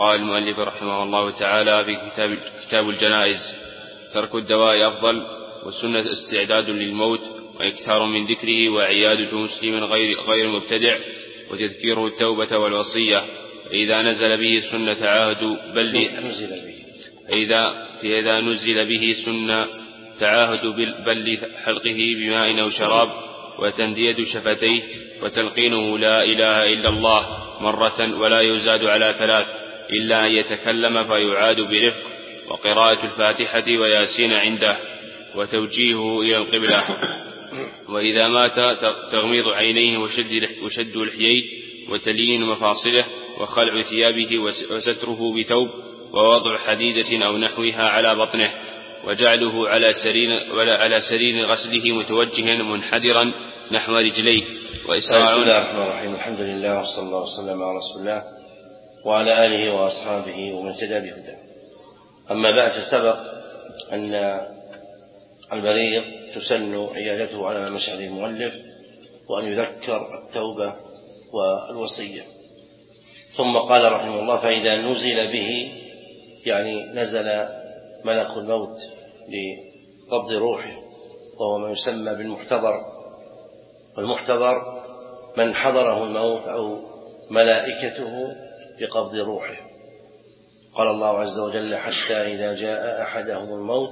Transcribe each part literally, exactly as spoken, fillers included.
قال المؤلف رحمه الله تعالى في كتاب, كتاب الجنائز: ترك الدواء أفضل، والسنة استعداد للموت وإكثار من ذكره وعيادة مسلم غير, غير مبتدع وتذكيره التوبة والوصية. إذا نزل به سنة تعاهد بل إذا, إذا نزل به سنة تعاهد بل حلقه بماء أو شراب وتندية شفتيه وتلقينه لا إله إلا الله مرة ولا يزاد على ثلاث إلا أن يتكلم فيعاد برفق، وقراءة الفاتحة وياسين عنده، وتوجيهه إلى القبلة. وإذا مات تغميض عينيه وشد لحييه وتلين مفاصله وخلع ثيابه وستره بثوب ووضع حديدة أو نحوها على بطنه وجعله على سرير, على سرير غسله متوجها منحدرا نحو رجليه. بسم الله الرحمن الرحيم. الحمد لله وصلى الله وسلم على رسول الله وعلى آله وأصحابه ومن اهتدى بهداه. أما بعد، فسبق أن المريض تسن عيادته على مشهد المؤلف وأن يذكر التوبة والوصية. ثم قال رحمه الله: فإذا نزل به، يعني نزل ملك الموت لقبض روحه، وهو ما يسمى بالمحتضر. والمحتضر من حضره الموت أو ملائكته بقبض روحه. قال الله عز وجل: حتى إذا جاء أحدهم الموت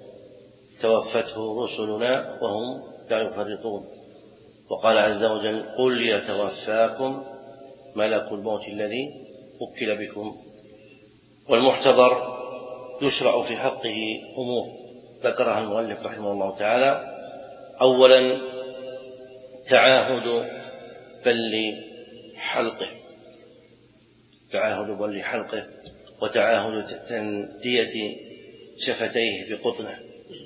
توفته رسلنا وهم لا يفرطون. وقال عز وجل: قل يتوفاكم ملك الموت الذي وكل بكم. والمحتضر يشرع في حقه أمور ذكرها المؤلف رحمه الله تعالى. أولا، تعاهد بل حلقه تعاهد بل حلقه وتعاهد تندية شفتيه بقطنه.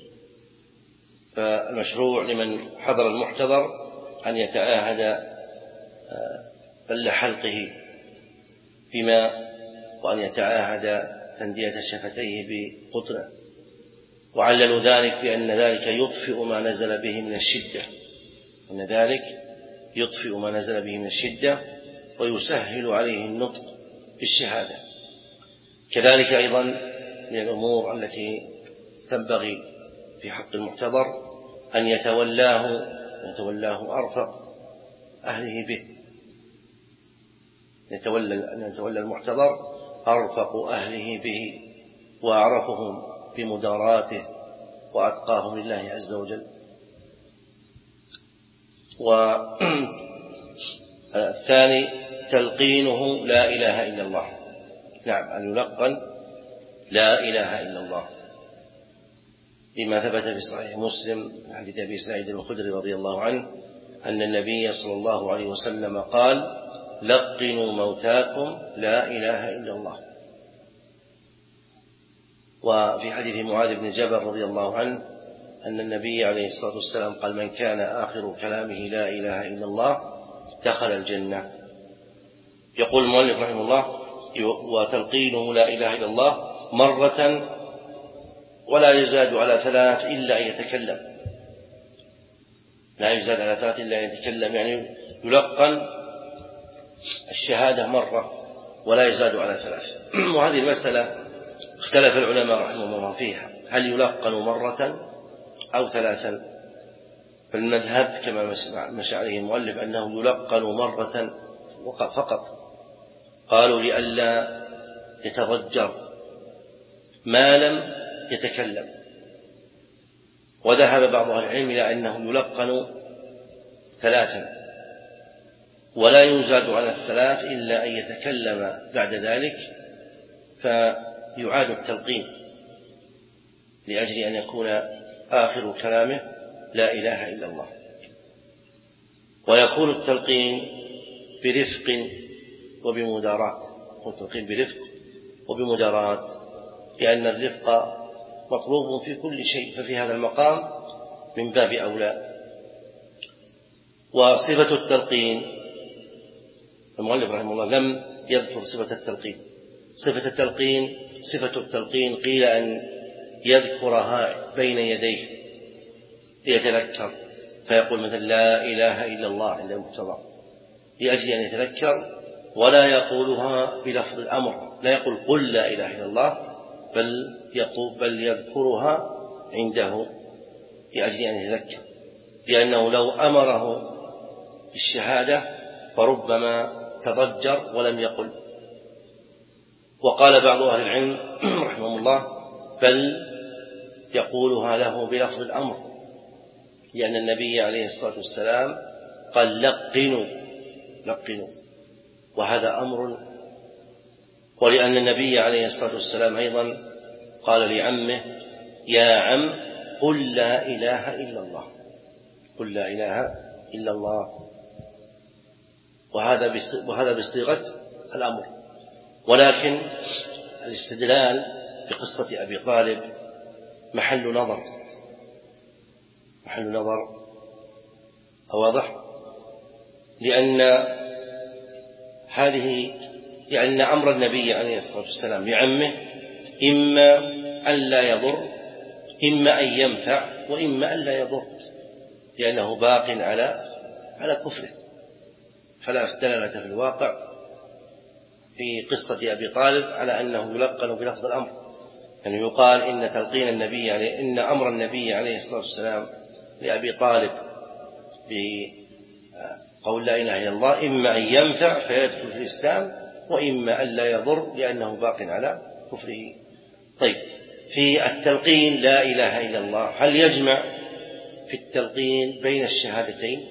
فالمشروع لمن حضر المحتضر أن يتعاهد بل حلقه بماء، وأن يتعاهد تندية شفتيه بقطنه. وعللوا ذلك بأن ذلك يطفئ ما نزل به من الشدة أن ذلك يطفئ ما نزل به من الشدة ويسهل عليه النطق بالشهادة. كذلك أيضا من الأمور التي تنبغي في حق المحتضر أن يتولاه يتولاه أرفق أهله به يتولى أن يتولى المحتضر أرفق أهله به وأعرفهم بمداراته وأتقاهم لله عز وجل. والثاني تلقينه لا إله إلا الله. نعم، أن يلقن لا إله إلا الله، لما ثبت في صحيح مسلم حديث أبي سعيد الخدري رضي الله عنه أن النبي صلى الله عليه وسلم قال: لقنوا موتاكم لا إله إلا الله. وفي حديث معاذ بن جبل رضي الله عنه أن النبي عليه الصلاة والسلام قال: من كان آخر كلامه لا إله إلا الله دخل الجنة. يقول المؤلف رحمه الله: وتلقينه لا إله إلا الله مرة ولا يزاد على ثلاث إلا أن يتكلم. لا يزاد على ثلاث إلا أن يتكلم، يعني يلقن الشهادة مرة ولا يزاد على ثلاث. وهذه المسألة اختلف العلماء رحمهم الله فيها، هل يلقن مرة أو ثلاثا؟ فالمذهب كما مشى عليه المؤلف أنه يلقن مرة فقط. قالوا لئلا يتضجر ما لم يتكلم. وذهب بعض أهل العلم إلى أنه يلقن ثلاثا ولا يزاد على الثلاث إلا أن يتكلم بعد ذلك فيعاد التلقين لأجل أن يكون آخر كلامه لا إله إلا الله. ويكون التلقين برفق وبمدارات والتلقين برفق وبمدارات لأن الرفق مطلوب في كل شيء، ففي هذا المقام من باب أولى. وصفة التلقين المؤلف رحمه الله لم يذكر صفة التلقين. صفة التلقين صفة التلقين قيل أن يذكرها بين يديه ليتذكر، فيقول مثلا لا إله إلا الله عند المحتضر لأجل أن يتذكر، ولا يقولها بلفظ الأمر لا يقول قل لا إله إلا الله، بل يقول بل يذكرها عنده لأجل أن يتذكر، لأنه لو أمره بالشهادة فربما تضجر ولم يقل. وقال بعض أهل العلم رحمه الله بل يقولها له بلفظ الأمر، لأن النبي عليه الصلاة والسلام قال لقنوا لقنوا، وهذا أمر. ولأن النبي عليه الصلاة والسلام أيضا قال لعمه يا عم قل لا إله إلا الله، قل لا إله إلا الله، وهذا وهذا بصيغة الأمر. ولكن الاستدلال بقصة أبي طالب محل نظر محل نظر واضح، لأن هذه لأن أمر النبي عليه الصلاة والسلام لعمه إما أن لا يضر، إما أن ينفع، وإما أن لا يضر، لأنه باق على على كفره. فلا دلالة في الواقع في قصة أبي طالب على أنه يلقن بلفظ الأمر، يعني يقال إن تلقين النبي عليه إن أمر النبي عليه الصلاة والسلام لأبي طالب بقول لا إله إلا الله إما أن ينفع فيدخل في الإسلام، وإما أن لا يضر لأنه باق على كفره. طيب، في التلقين لا إله إلا الله هل يجمع في التلقين بين الشهادتين؟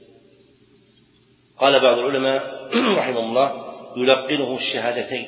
قال بعض العلماء رحمه الله يلقنه الشهادتين،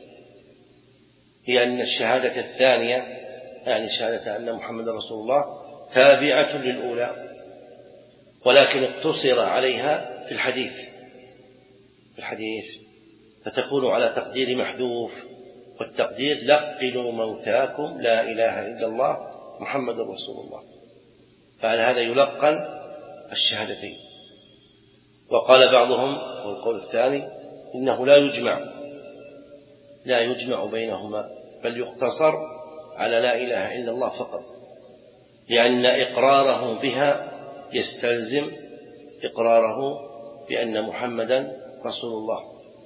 لأن الشهادة الثانية يعني شهادة أن محمد رسول الله تابعة للأولى، ولكن اقتصر عليها في الحديث في الحديث فتكون على تقدير محذوف، والتقدير لقنوا موتاكم لا إله إلا الله محمد رسول الله، فعلى هذا يلقن الشهادتين. وقال بعضهم والقول الثاني إنه لا يجمع لا يجمع بينهما، بل يقتصر على لا إله إلا الله فقط، لأن إقراره بها يستلزم إقراره بأن محمدا رسول الله،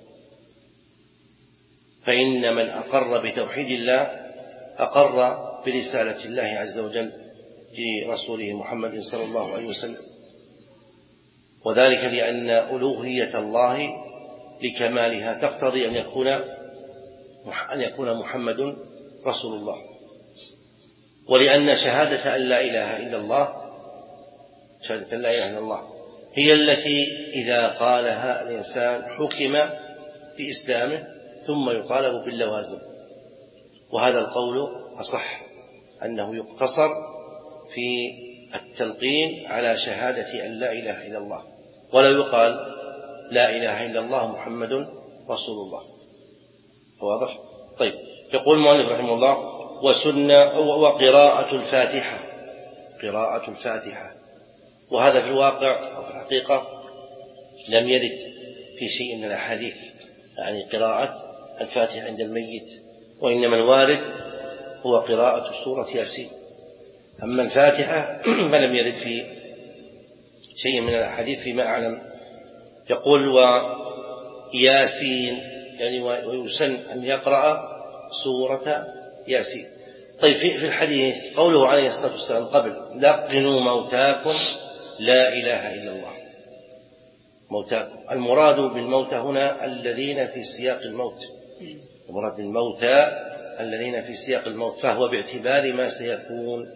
فإن من أقر بتوحيد الله أقر برسالة الله عز وجل لرسوله محمد صلى الله عليه وسلم، وذلك لأن ألوهية الله لكمالها تقتضي أن يكون أن يكون محمد رسول الله، ولأن شهادة أن لا إله إلا الله شهادة أن لا إله إلا الله هي التي إذا قالها الإنسان حكم بإسلامه ثم يطالب باللوازم، وهذا القول أصح أنه يقتصر في التلقين على شهادة أن لا إله إلا الله، ولا يقال لا إله إلا الله محمد رسول الله. واضح؟ طيب، يقول المؤلف رحمه الله وسنة وقراءة الفاتحة قراءة الفاتحة وهذا في الواقع وفي الحقيقة لم يرد في شيء من الأحاديث، يعني قراءة الفاتحة عند الميت، وإنما الوارد هو قراءة سورة ياسين. أما الفاتحة فلم يرد في شيء من الأحاديث فيما أعلم. يقول وياسين يعني ويسن أن يقرأ سورة ياسين. طيب، في الحديث قوله عليه الصلاة والسلام قبل لقنوا موتاكم لا إله إلا الله، موتاكم المراد بالموتى هنا الذين في سياق الموت، المراد بالموتى الذين في سياق الموت، فهو باعتبار ما سيكون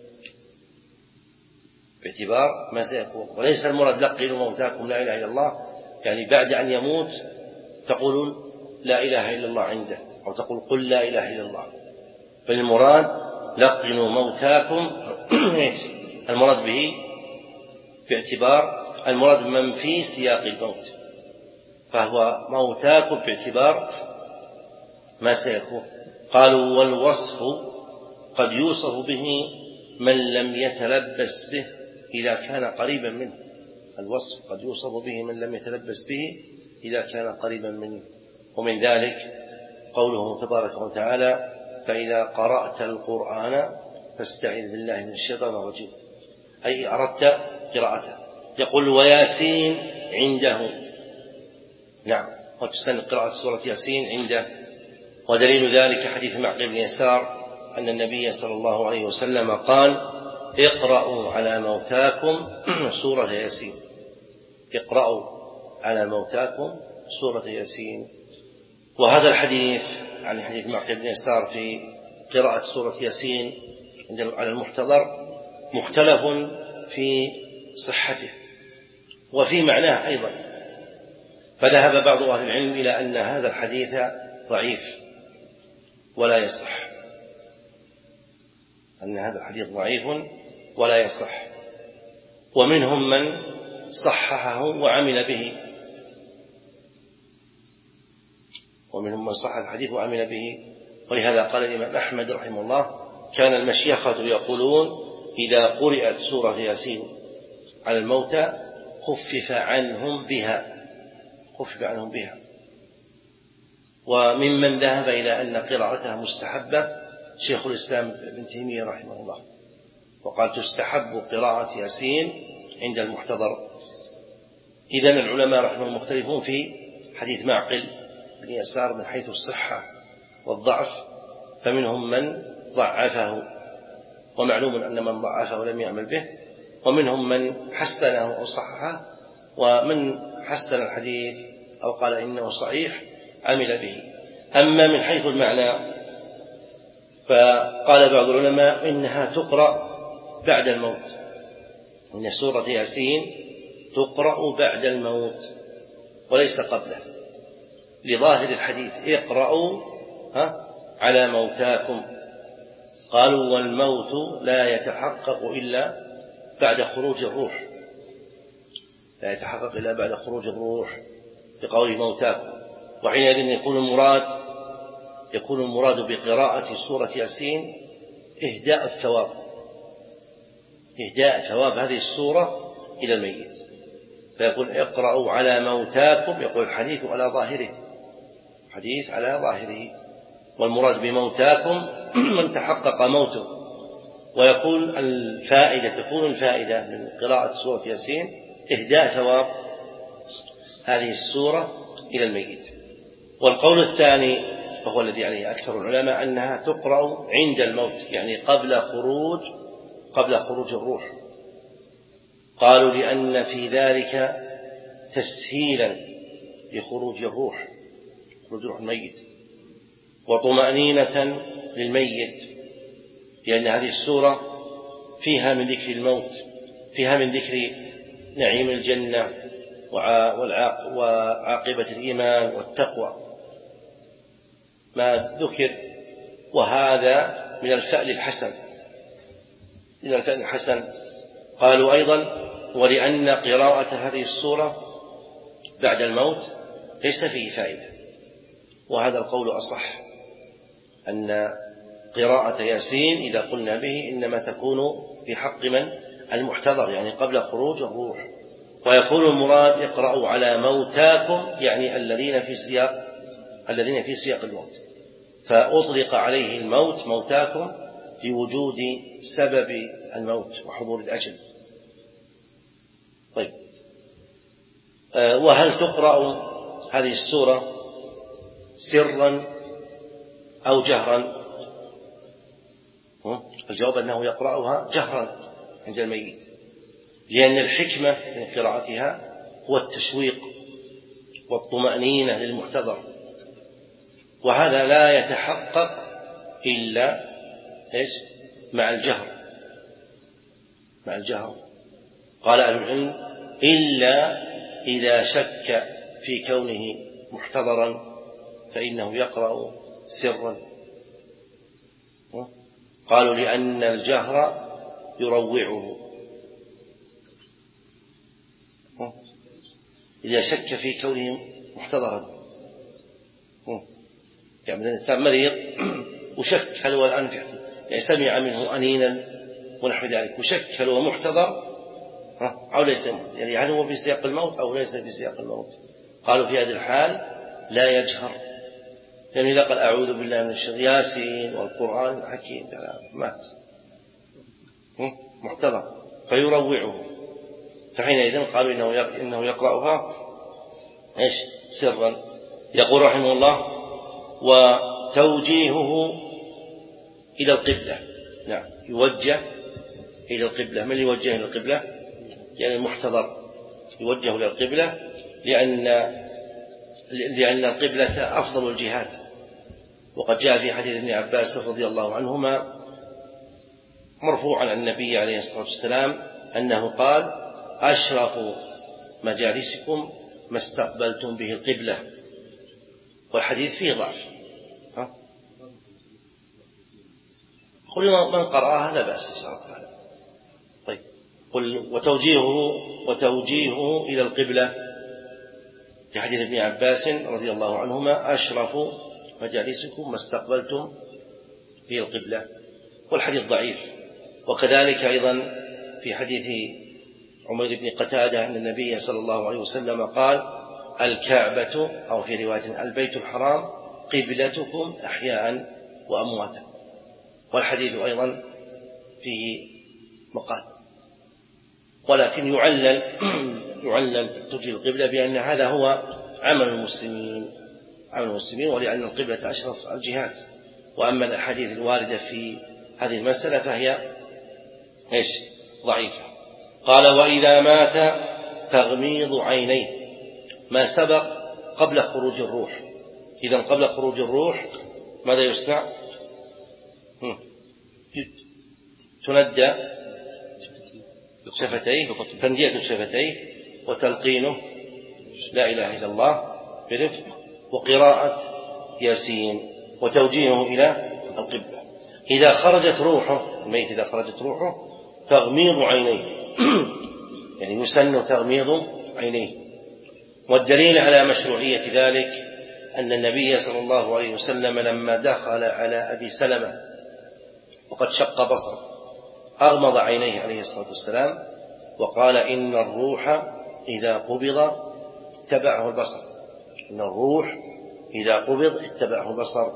باعتبار ما سيكون وليس المراد لقنوا موتاكم لا إله إلا الله يعني بعد أن يموت تقولون لا إله إلا الله عنده أو تقول قل لا إله إلا الله، فالمراد لقنوا موتاكم المراد به باعتبار المراد من في سياق الموت، فهو موتاكم باعتبار ما سيكون. قالوا والوصف قد يوصف به من لم يتلبس به إذا كان قريبا منه، الوصف قد يوصف به من لم يتلبس به إذا كان قريبا منه، ومن ذلك قوله تبارك وتعالى فإذا قرأت القرآن فاستعذ بالله من الشيطان الرجيم، أي أردت قراءته. يقول وياسين عنده، نعم، وتسن قراءة سورة ياسين عنده ودليل ذلك حديث معقل بن يسار أن النبي صلى الله عليه وسلم قال: اقرأوا على موتاكم سورة ياسين. اقرأوا على موتاكم سورة ياسين. وهذا الحديث عن حديث معقل بن يسار في قراءة سورة ياسين على المحتضر مختلف في صحته وفي معناه أيضا، فذهب بعض أهل العلم إلى أن هذا الحديث ضعيف ولا يصح، أن هذا الحديث ضعيف ولا يصح، ومنهم من صححه وعمل به، ومنهم من صحح الحديث وعمل به. ولهذا قال الإمام أحمد رحمه الله: كان المشيخة يقولون إذا قرأت سورة ياسين على الموتى خفف عنهم بها خفف عنهم بها. وممن ذهب إلى أن قراءتها مستحبة شيخ الإسلام ابن تيمية رحمه الله، وقال تستحب قراءة ياسين عند المحتضر. إذن العلماء رحمه الله مختلفون في حديث معقل بن يسار من حيث الصحة والضعف، فمنهم من ضعفه، ومعلوم أن من ضعفه لم يعمل به، ومنهم من حسنه أو صححه، ومن حسن الحديث أو قال إنه صحيح عمل به. أما من حيث المعنى فقال بعض العلماء إنها تقرأ بعد الموت، إن سورة ياسين تقرأ بعد الموت وليس قبله، لظاهر الحديث: اقرأوا على موتاكم. قالوا: والموت لا يتحقق إلا بعد خروج الروح، لا يتحقق إلا بعد خروج الروح بقول موتاكم. وحينئذ يكون المراد يكون المراد بقراءة سورة ياسين إهداء الثواب، إهداء ثواب هذه السورة إلى الميت، فيقول: اقرأوا على موتاكم. يقول الحديث على ظاهره، حديث على ظاهره، والمراد بموتاكم من تحقق موته. ويكون الفائدة تكون الفائدة من قراءة سورة ياسين إهداء ثواب هذه السورة إلى الميت. والقول الثاني وهو الذي عليه أكثر العلماء أنها تقرأ عند الموت، يعني قبل خروج قبل خروج الروح. قالوا: لأن في ذلك تسهيلا لخروج الروح، خروج روح الميت، وطمأنينة للميت، لأن هذه السورة فيها من ذكر الموت، فيها من ذكر نعيم الجنة وعاقبة الإيمان والتقوى ما ذكر، وهذا من الفعل الحسن من الفعل الحسن. قالوا أيضا: ولأن قراءة هذه السورة بعد الموت ليس فيه فائدة، وهذا القول أصح، أن قراءة ياسين إذا قلنا به إنما تكون في حق من المحتضر، يعني قبل خروج الروح. ويكون المراد: اقرأوا على موتاكم، يعني الذين في سياق الذين في سياق الموت، فأطلق عليه الموت موتاكم لوجود سبب الموت وحضور الأجل. طيب، وهل تقرأ هذه السورة سرا أو جهرا؟ الجواب أنه يقرأها جهرا عند الميت، لأن الحكمة من قراءتها هو التشويق والطمأنينة للمحتضر، وهذا لا يتحقق إلا إيش؟ مع الجهر مع الجهر قال أهل العلم: إلا إذا شك في كونه محتضرا فإنه يقرأ سرا. قالوا: لأن الجهر يروعه. إذا شك في كونه محتضرا، يعني الإنسان مريض وشك هل هو الآن يعني سمع منه أنينا ونحو ذلك، وشك هل هو محتضر أو ليس، يعني هل هو في سياق الموت أو ليس في سياق الموت. قالوا: في هذه الحال لا يجهر، يعني إذا قال أعوذ بالله من الشيطان ياسين والقرآن الحكيم مات محتضر فيروعه، فحينئذ قالوا إنه إنه يقرأها إيش؟ سرا. يقول رحمه الله: وتوجيهه إلى القبلة. نعم، يوجه إلى القبلة. من يوجه إلى القبلة؟ يعني المحتضر يوجه إلى القبلة، لأن لأن القبلة أفضل الجهات. وقد جاء في حديث ابن عباس رضي الله عنهما مرفوعا عن النبي عليه الصلاة والسلام أنه قال: أشرف مجالسكم ما استقبلتم به القبلة. والحديث فيه ضعف. قل من قرأها لا بأس إن شاء الله تعالى. طيب، قل وتوجيهه وتوجيهه إلى القبلة في حديث ابن عباس رضي الله عنهما: أشرف مجالسكم ما استقبلتم به القبلة. والحديث ضعيف. وكذلك أيضا في حديث عمير بن قتادة أن النبي صلى الله عليه وسلم قال: الكعبة، أو في رواية البيت الحرام، قبلتكم أحياء وأمواتا. والحديث أيضا فيه مقال. ولكن يعلل يعلل توجيه القبلة بأن هذا هو عمل المسلمين عمل المسلمين ولأن القبلة أشرف الجهات. وأما الأحاديث الواردة في هذه المسألة فهي إيش؟ ضعيفة. قال: وإذا مات تغميض عينيه، ما سبق قبل خروج الروح. إذا قبل خروج الروح ماذا يصنع؟ تندى شفتيه، تندية شفتيه، وتلقينه لا إله إلا الله برفق، وقراءة ياسين، وتوجيهه إلى القبلة. إذا خرجت روحه الميت إذا خرجت روحه تغميض عينيه يعني يسن تغميض عينيه. والدليل على مشروعية ذلك أن النبي صلى الله عليه وسلم لما دخل على أبي سلمة وقد شق بصره أغمض عينيه عليه الصلاة والسلام وقال: إن الروح إذا قبض اتبعه البصر إن الروح إذا قبض اتبعه البصر.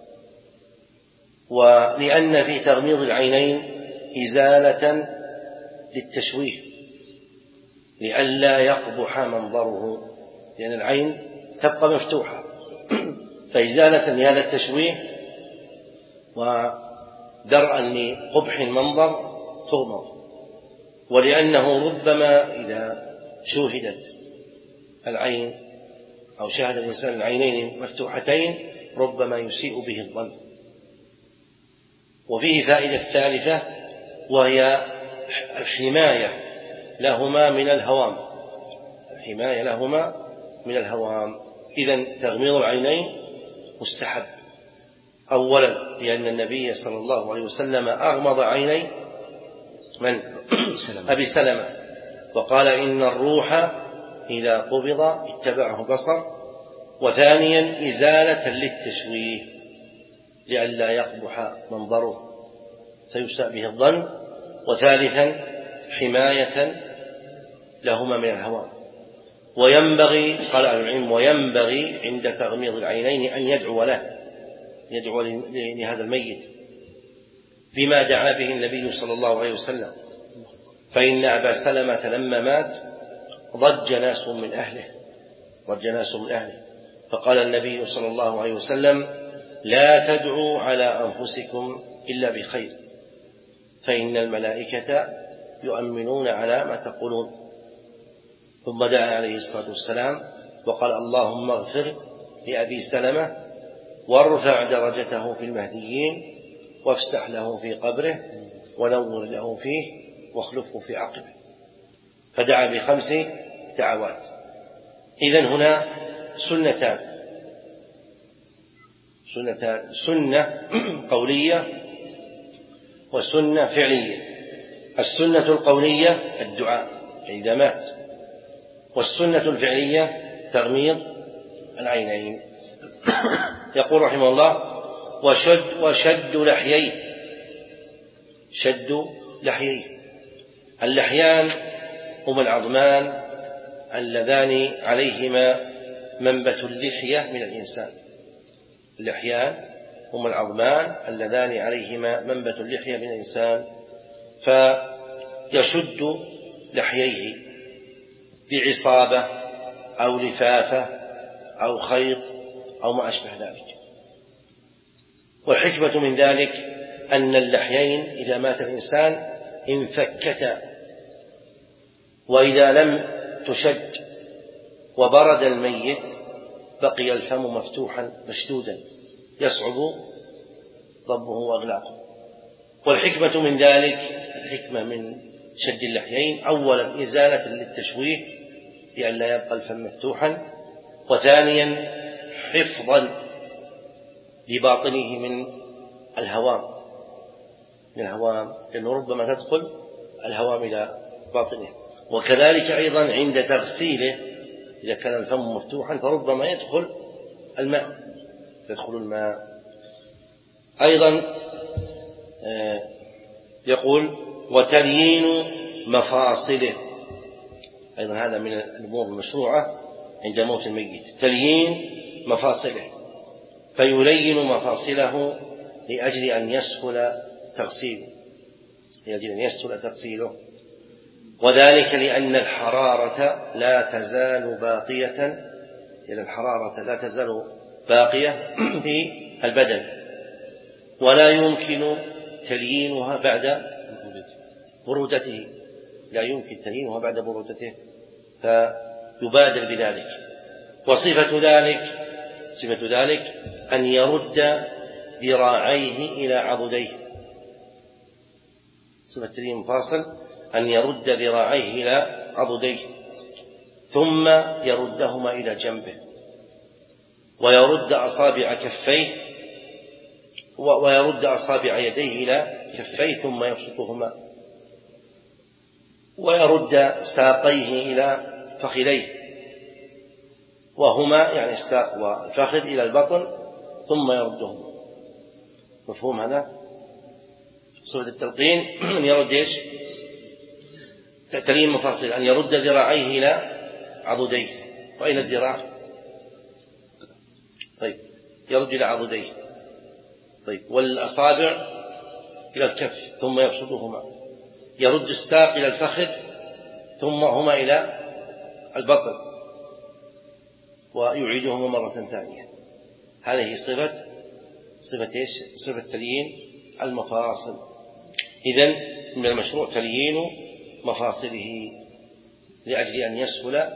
ولأن في تغميض العينين إزالة للتشويه لئلا يقبح منظره، لأن العين تبقى مفتوحة، فإزالة لهذا التشويه ودرءا لقبح المنظر تغمض. ولأنه ربما إذا شوهدت العين أو شاهد الإنسان العينين مفتوحتين ربما يسيء به الظن. وفيه فائدة ثالثة وهي الحماية لهما من الهوام الحماية لهما من الهوام. إذن تغميض العينين مستحب، أولا لأن النبي صلى الله عليه وسلم أغمض عيني من؟ أبي سلمة وقال: إن الروح إذا قبض اتبعه البصر. وثانيا إزالة للتشويه لئلا يقبح منظره فيساء به الظن. وثالثا حماية لهما من الهوام. وينبغي قال أهل العلم وينبغي عند تغميض العينين أن يدعو له يدعو لهذا الميت بما دعا به النبي صلى الله عليه وسلم. فإن أبا سلمة لما مات ضج ناس من أهله ضج ناس من أهله فقال النبي صلى الله عليه وسلم: لا تدعوا على أنفسكم إلا بخير، فإن الملائكة يؤمنون على ما تقولون. ثم دعا عليه الصلاة والسلام وقال: اللهم اغفر لأبي سلمة وارفع درجته في المهديين وافسح له في قبره ونور له فيه واخلفه في عقبه. فدعا بخمس دعوات. إذن هنا سنتان سنتان سنة قولية وسنة فعلية. السنة القولية الدعاء إذا مات، والسنة الفعلية تغميض العينين. يقول رحمه الله: وشد, وشد لحييه شد لحييه اللحيان هما العظمان اللذان عليهما منبت اللحية من الإنسان اللحيان هما العظمان اللذان عليهما منبت اللحية من الإنسان. فيشد لحييه بعصابة أو لفافة أو خيط أو ما أشبه ذلك. والحكمة من ذلك أن اللحيين إذا مات الإنسان انفكتا، وإذا لم تشد وبرد الميت بقي الفم مفتوحا مشدودا يصعب ضبه وإغلاقه. والحكمة من ذلك، الحكمة من شد اللحيين، أولا إزالة للتشويه لئلا يبقى الفم مفتوحا، وثانيا حفظا لباطنه من الهوام من الهوام لأنه ربما تدخل الهوام إلى باطنه. وكذلك أيضا عند تغسيله إذا كان الفم مفتوحا فربما يدخل الماء يدخل الماء أيضا. يقول وتليين مفاصله، أيضا هذا من الأمور المشروعة عند موت الميت، تليين مفاصله، فيلين مفاصله لأجل أن يسهل تغسيله لأجل أن يسهل تغسيله وذلك لأن الحرارة لا تزال باقية لأن الحرارة لا تزال باقية في البدن، ولا يمكن تليينها بعد برودته لا يمكن تليينها بعد برودته فيبادر بذلك. وصفة ذلك صفة ذلك أن يرد ذراعيه إلى عضديه، صفة تليين مفاصل أن يرد ذراعيه إلى عضديه ثم يردهما إلى جنبه، ويرد أصابع كفيه ويرد أصابع يديه إلى كفيه ثم يبسطهما، ويرد ساقيه إلى فخذيه، وهما يعني الساق والفخذ إلى البطن ثم يردهما. مفهوم هذا؟ صفة التلقين أن يرد إيش؟ تلين مفاصل أن يرد ذراعيه إلى عضديه. وإلى الذراع؟ طيب يرد إلى عضديه. طيب والأصابع إلى الكف ثم يبسطهما، يرد الساق إلى الفخذ ثم هما إلى البطن ويعيدهما مرة ثانية. هذه صفة صفة إيش؟ صفة تليين المفاصل. إذن من المشروع تليين مفاصله لأجل أن يسهل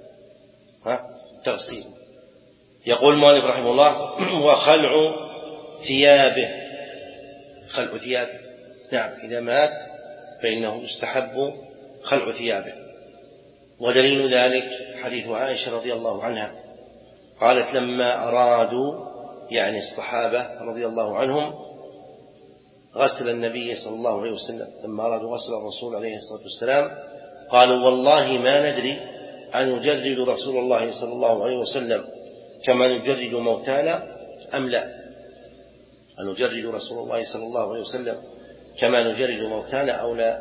تغسيل. يقول المؤلف رحمه الله وخلع ثيابه، خلع ثيابه نعم إذا مات فإنه يستحب خلع ثيابه. ودليل ذلك حديث عائشة رضي الله عنها قالت لما أرادوا يعني الصحابة رضي الله عنهم غسل النبي صلى الله عليه وسلم، لما أرادوا غسل الرسول عليه الصلاة والسلام قالوا والله ما ندري أن نجرد رسول الله صلى الله عليه وسلم كما نجرد موتانا أم لا، أن نجرد رسول الله صلى الله عليه وسلم كما نجرد موتانا أو لا.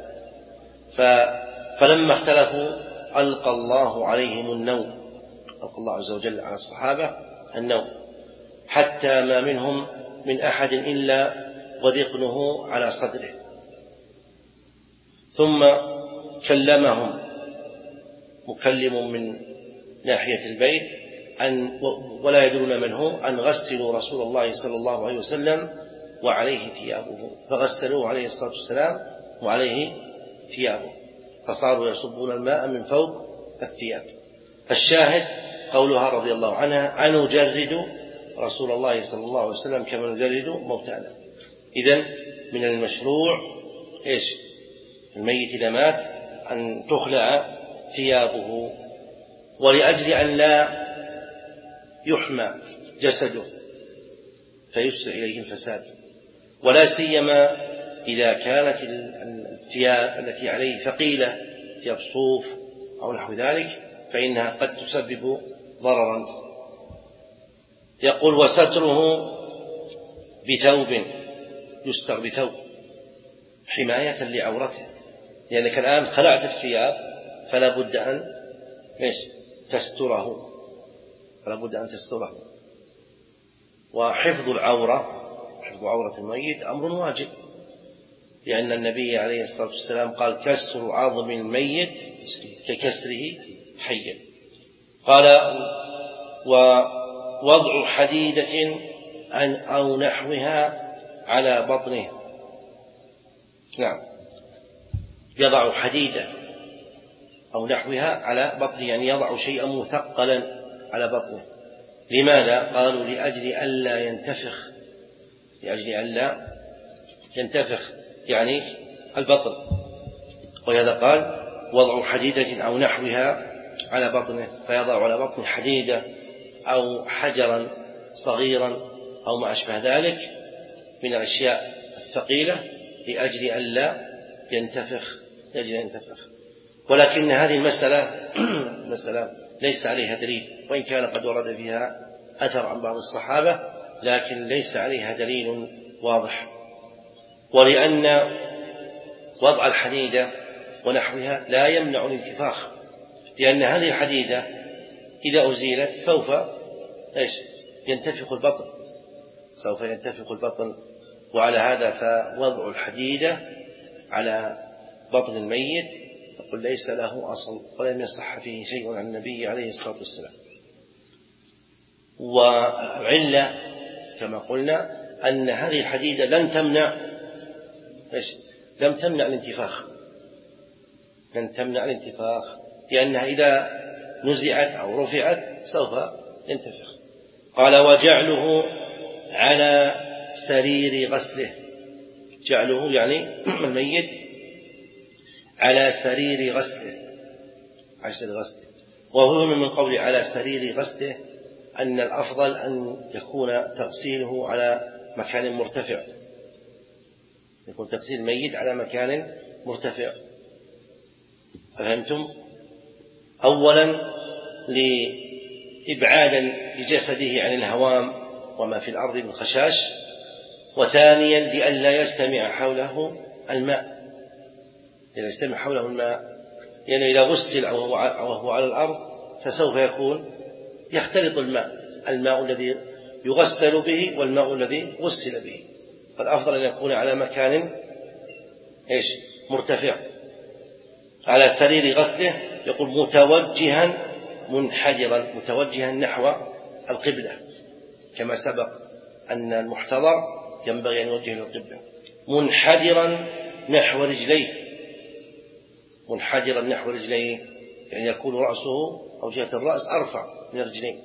فلما اختلفوا ألقى الله عليهم النوم، ألقى الله عز وجل على الصحابة النوم، حتى ما منهم من أحد إلا وذقنه على صدره، ثم كلمهم مكلم من ناحية البيت أن ولا يدرون من هو أن غسلوا رسول الله صلى الله عليه وسلم وعليه ثيابه، فغسلوه عليه الصلاة والسلام وعليه ثيابه، فصاروا يصبون الماء من فوق الثياب. الشاهد قولها رضي الله عنها أن نجرد رسول الله صلى الله عليه وسلم كما نجرد موتانا. إذن من المشروع إيش؟ الميت إذا مات أن تخلع ثيابه، ولأجل أن لا يحمى جسده فيسرع إليه الفساد، ولا سيما إذا كانت الثياب التي عليه ثقيلة ثياب صوف أو نحو ذلك فإنها قد تسبب ضررا. يقول وستره بثوب، يستر بثوب حماية لعورته، لأنك الآن خلعت الثياب فلا بد أن إيش؟ تستره، فلا بد أن تستره. وحفظ العورة حفظ عورة الميت أمر واجب، لأن النبي عليه الصلاة والسلام قال كسر عظم الميت ككسره حيا. قال ووضع حديدة أو نحوها على بطنه. نعم، يضع حديدة أو نحوها على بطنه، يعني يضع شيئا مثقلا على بطنه. لماذا؟ قالوا لأجل ألا ينتفخ، لأجل ألا ينتفخ يعني البطن. وهذا قال وضع حديدة أو نحوها على بطنه، فيضع على بطنه حديدة أو حجرا صغيرا أو ما أشبه ذلك من الأشياء الثقيلة لأجل ألا ينتفخ لأجل ينتفخ. ولكن هذه المسألة مسألة ليس عليها دليل، وإن كان قد ورد فيها أثر عن بعض الصحابة، لكن ليس عليها دليل واضح. ولأن وضع الحديدة ونحوها لا يمنع الانتفاخ، لأن هذه الحديدة إذا أزيلت سوف إيش ينتفخ البطن، سوف ينتفخ البطن. وعلى هذا فوضع الحديدة على بطن الميت يقول ليس له أصل ولم يصح فيه شيء عن النبي عليه الصلاة والسلام. والعلة كما قلنا أن هذه الحديدة لن تمنع إيش لم تمنع الانتفاخ، لن تمنع الانتفاخ، لأنها إذا نزعت أو رفعت سوف ينتفخ. قال وجعله على سرير غسله، جعله يعني الميت على سرير غسله، على سرير غسله. وهو من قول على سرير غسله أن الأفضل أن يكون تغسيله على مكان مرتفع، يكون تغسيل الميت على مكان مرتفع. فهمتم؟ أولا لإبعادا لجسده عن الهوام وما في الأرض من خشاش، وثانيا لئلا يجتمع حوله الماء، إذا يجتمع حوله الماء، لأنه يعني إذا غسل أو هو على الأرض فسوف يكون يختلط الماء، الماء الذي يغسل به والماء الذي غسل به. فالأفضل أن يكون على مكان إيش مرتفع على سرير غسله، يقول متوجها منحدرا، متوجها نحو القبلة، كما سبق أن المحتضر ينبغي أن يوجه للقبلة، منحدرا نحو رجليه، منحدرا نحو رجليه يعني يكون رأسه أو جهة الرأس أرفع من الرجلين،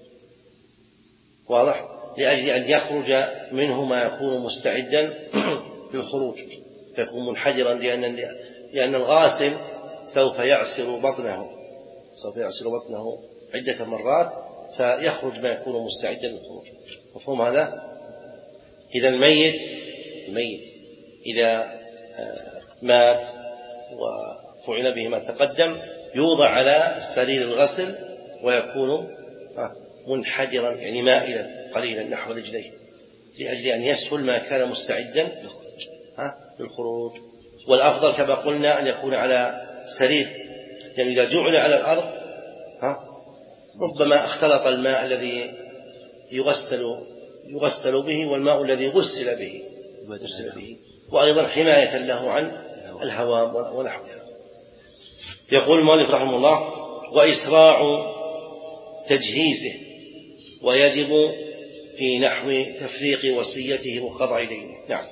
واضح؟ لأجل أن يخرج منه ما يكون مستعدا للخروج، فيكون منحدرا، لأن لأن الغاسل سوف يعصر بطنه سوف يعصر بطنه عدة مرات فيخرج ما يكون مستعدا للخروج. مفهوم هذا؟ إذا الميت الميت إذا مات وفعل به ما تقدم يوضع على سرير الغسل ويكون منحدرا يعني مائلا قليلا نحو رجليه، لأجل أن يسهل ما كان مستعدا للخروج. والأفضل كما قلنا أن يكون على سرير، يعني إذا جعل على الأرض ها ربما اختلط الماء الذي يغسل يغسل به والماء الذي غسل به غسل به وأيضا حماية له عن الهوام ونحوها. يقول المؤلف رحمه الله وإسراع تجهيزه، ويجب في نحو تفريق وصيته وقضاء دينه. نعم،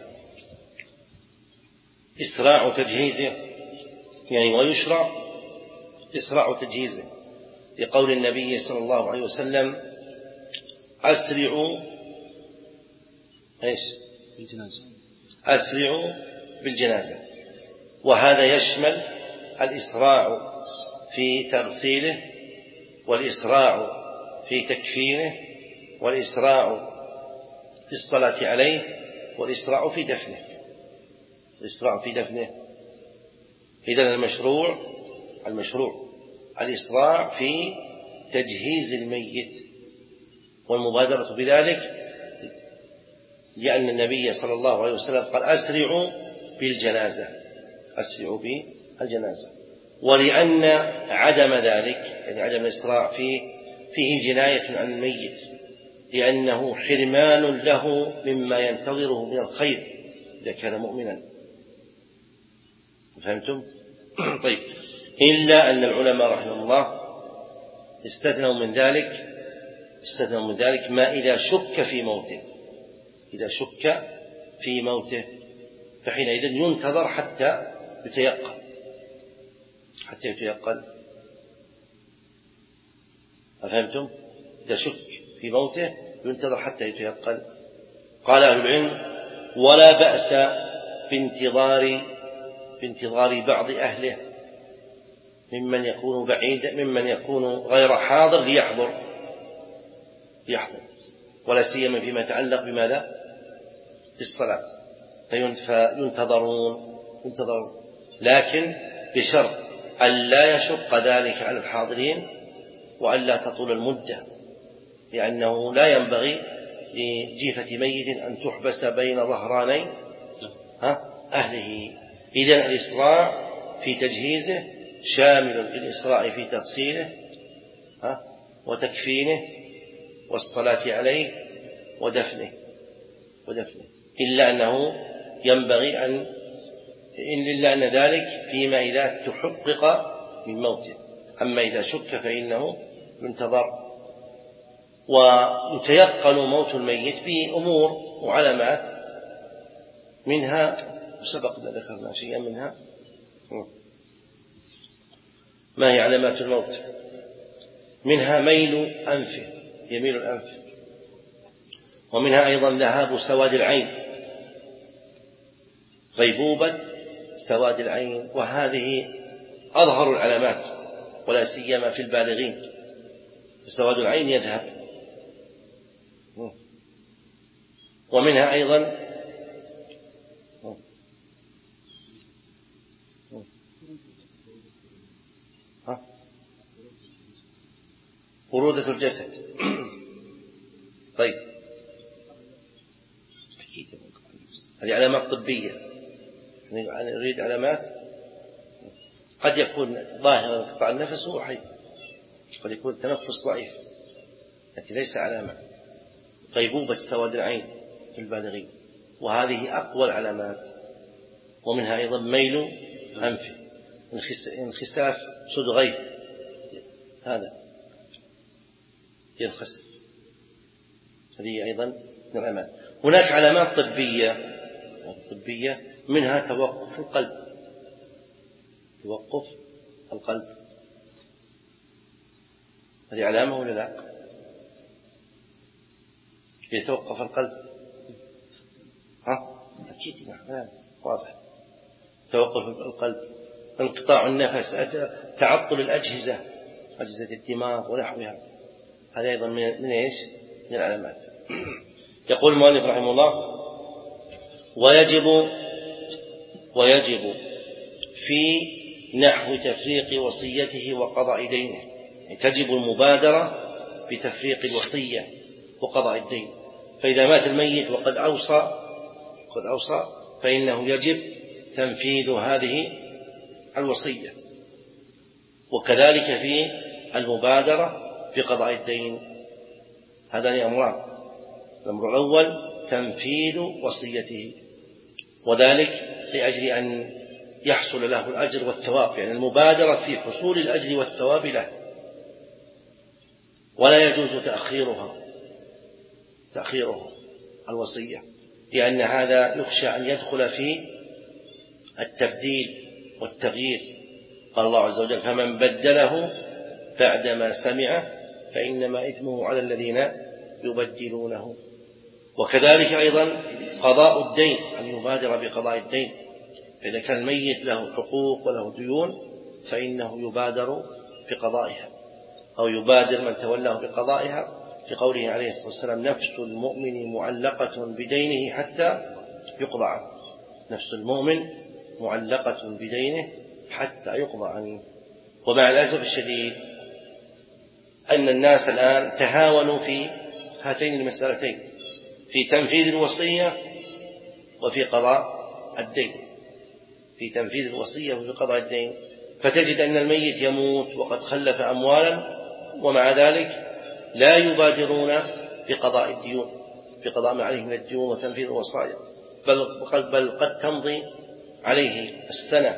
إسراع تجهيزه يعني ويشرع إسراع تجهيزه، لقول النبي صلى الله عليه وسلم أسرعوا إيش بالجنازة أسرعوا بالجنازة. وهذا يشمل الإسراع في تغسيله، والإسراع في تكفينه، والإسراع في الصلاة عليه، والإسراع في دفنه الإسراع في دفنه. إذن المشروع المشروع الإسراع في تجهيز الميت والمبادرة بذلك، لأن النبي صلى الله عليه وسلم قال أسرعوا بالجنازة أسرعوا بالجنازة. ولأن عدم ذلك يعني عدم الإسراع فيه فيه جناية عن الميت، لأنه حرمان له مما ينتظره من الخير إذا كان مؤمنا. فهمتم؟ طيب، إلا أن العلماء رحمه الله استثنوا من ذلك استثنوا من ذلك ما إذا شك في موته، إذا شك في موته فحينئذ ينتظر حتى يتيقن حتى يتيقن أفهمتم؟ إذا شك في موته ينتظر حتى يتيقن. قال أهل العلم: ولا بأس بانتظار بانتظار بعض أهله ممن يكون بعيد ممن يكون غير حاضر ليحضر ليحضر ولا سيما فيما يتعلق بماذا؟ بالصلاة، فينتظرون ينتظرون لكن بشرط ألا يشق ذلك على الحاضرين وألا تطول المدة، لأنه لا ينبغي لجيفة ميت أن تحبس بين ظهراني أهله. إذن الإسراع في تجهيزه شامل للإسراع في تغسيله وتكفينه والصلاة عليه ودفنه ودفنه إلا أنه ينبغي أن إلا أن ذلك فيما إذا تحقق من موته، أما إذا شك فإنه ينتظر. ويتيقن موت الميت بأمور وعلامات، منها سبقنا ذكرنا شيئا منها. ما هي علامات الموت؟ منها ميل أنفه، يميل الأنف، ومنها أيضا ذهاب سواد العين، غيبوبة سواد العين، وهذه أظهر العلامات ولا سيما في البالغين، سواد العين يذهب. ومنها أيضا برودة الجسد. طيب هذه علامات طبية، نريد علامات قد يكون ظاهر انقطاع النفس هو حي، قد يكون التنفس ضعيف لكن ليس علامة. غيبوبة سواد العين في البالغين، وهذه أقوى العلامات. ومنها أيضا ميل أنفه، انخساف صدغيه، هذا ينخسف، هذه أيضا من العلامات. هناك علامات طبية طبية منها توقف القلب، توقف القلب، هذه علامة ولا لا؟ يتوقف القلب، ها أكيد نعم واضح. توقف القلب، انقطاع النفس، تعطل الأجهزة، أجهزة الدماغ ونحوها، هذا أيضا من إيش؟ من العلامات. يقول المؤلف رحمه الله: ويجب ويجب في نحو تفريق وصيته وقضاء دينه، يعني تجب المبادرة بتفريق الوصية وقضاء الدين. فإذا مات الميت وقد أوصى قد أوصى فإنه يجب تنفيذ هذه الوصية، وكذلك في المبادرة بقضاء الدين. هذان أمران: الأمر الأول تنفيذ وصيته، وذلك لأجل أن يحصل له الأجر والثواب، يعني المبادرة في حصول الأجر والثواب له، ولا يجوز تأخيرها تأخيرها الوصية، لأن هذا يخشى أن يدخل في التبديل والتغيير. قال الله عز وجل: فمن بدله بعدما سمعه فإنما إثمه على الذين يبدلونه. وكذلك أيضا قضاء الدين، أن يبادر بقضاء الدين، فإذا كان الميت له حقوق وله ديون فإنه يبادر بقضائها، أو يبادر من تولاه بقضائها، لقوله عليه الصلاة والسلام: نفس المؤمن معلقة بدينه حتى يقضى عنه. نفس المؤمن معلقة بدينه حتى يقضى عنه. ومع الأسف الشديد أن الناس الآن تهاونوا في هاتين المسألتين، في تنفيذ الوصية وفي قضاء الدين، في تنفيذ الوصية وفي قضاء الدين. فتجد أن الميت يموت وقد خلف أموالا، ومع ذلك لا يبادرون بقضاء الديون، بقضاء ما عليه من الديون وتنفيذ الوصايا، بل, بل قد تمضي عليه السنة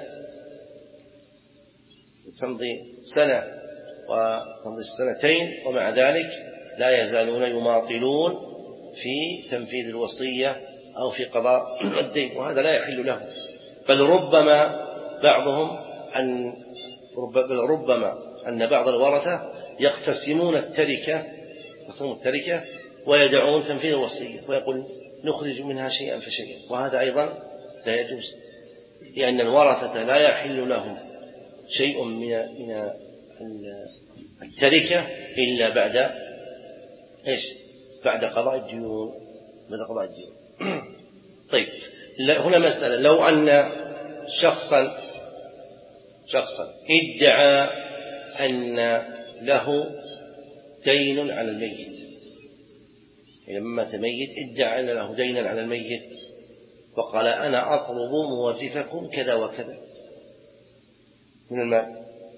تمضي سنة وتمضي السنتين، ومع ذلك لا يزالون يماطلون في تنفيذ الوصية أو في قضاء الدين، وهذا لا يحل له. بل ربما بعضهم أن بل ربما أن بعض الورثة يقتسمون التركة يقتسمون التركة ويدعون تنفيذ الوصية ويقول نخرج منها شيئا فشيئا، وهذا أيضا لا يجوز، لأن الورثة لا يحل لهم شيء من من التركة إلا بعد إيش؟ بعد قضاء الديون بعد قضاء الديون. طيب، هنا مسألة: لو أن شخصا شخصا ادعى أن له دين على الميت، لما مات ميت ادعى أن له دينا على الميت وقال أنا أطلب مورثكم كذا وكذا من المال،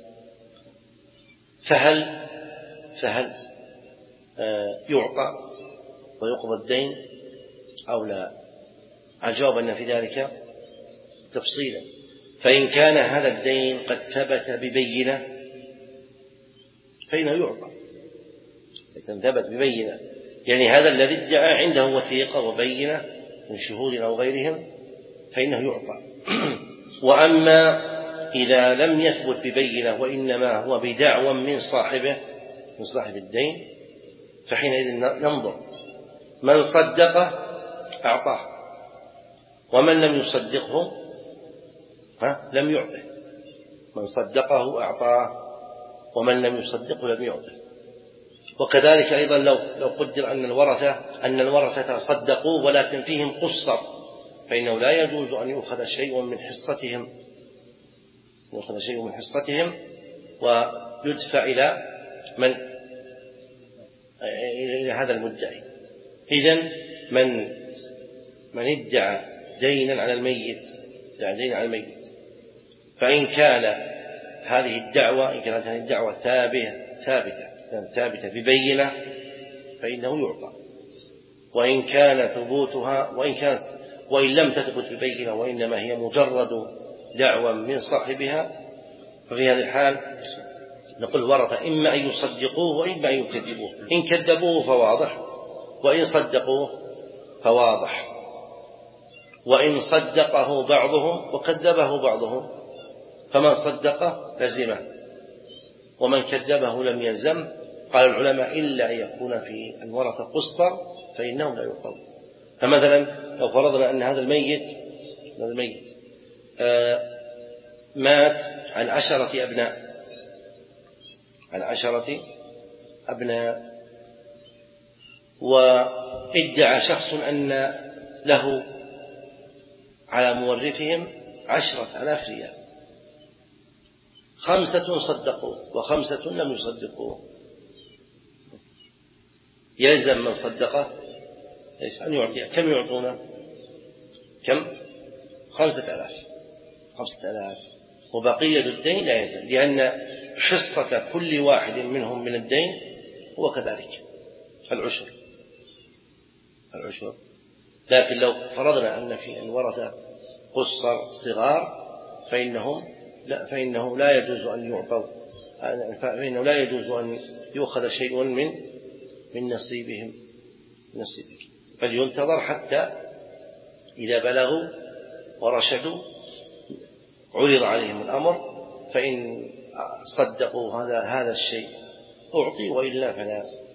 فهل فهل آه يعطى ويقضى الدين أو لا؟ الجواب أن في ذلك تفصيلا. فإن كان هذا الدين قد ثبت ببينة فإنه يعطى، إذا ثبت ببينة، يعني هذا الذي ادعى عنده وثيقة وبينة من شهود أو غيرهم فإنه يعطى. وأما إذا لم يثبت ببينة وإنما هو بدعوى من صاحبه من صاحب الدين، فحينئذ ننظر من صدقه أعطاه، ومن لم يصدقه ها لم يعطه. من صدقه أعطاه، ومن لم يصدقه لم يعطه. وكذلك أيضا لو لو قدر أن الورثة أن الورثة صدقوه ولكن فيهم قصر، فإنه لا يجوز أن يؤخذ شيء من حصتهم يؤخذ شيء من حصتهم ويدفع إلى من إلى هذا المدعي. إذن من من ادعى دينا على الميت ادعى دينا على الميت فإن كان هذه الدعوة إن كانت هذه الدعوة ثابتة ثابتة ثابتة ببينة فإنه يعطى. وإن كان ثبوتها وإن كانت وإن لم تثبت ببينة وإنما هي مجرد دعوة من صاحبها، ففي هذه الحال نقول ورثة إما أن يصدقوه وإما أن يكذبوه. إن كذبوه فواضح، وإن صدقوه فواضح. وإن صدقه بعضهم وكذبه بعضهم فمن صدقه لزمه، ومن كذبه لم يلزم. قال العلماء إلا أن يكون في الورثة قصر فإنهم لا يقضون. فمثلا لو فرضنا أن هذا الميت هذا الميت آه مات عن عشرة أبناء عن عشرة أبناء وادعى شخص أن له على مورثهم عشرة آلاف ريال، خمسة صدقوه وخمسة لم يصدقوه، يلزم من صدقه أن يعطي. كم يعطونا؟ كم؟ خمسة آلاف خمسة آلاف وبقية الدين لا يلزم، لأن حصة كل واحد منهم من الدين هو كذلك العشر العشر لكن لو فرضنا أن في الورثة قصر صغار فإنهم لا فإنه لا يجوز أن يعطوا فإنه لا يجوز أن يؤخذ شيء من من نصيبهم نصيبهم بل ينتظر حتى إذا بلغوا ورشدوا عرض عليهم الأمر، فإن صدقوا هذا هذا الشيء أعطي وإلا فلا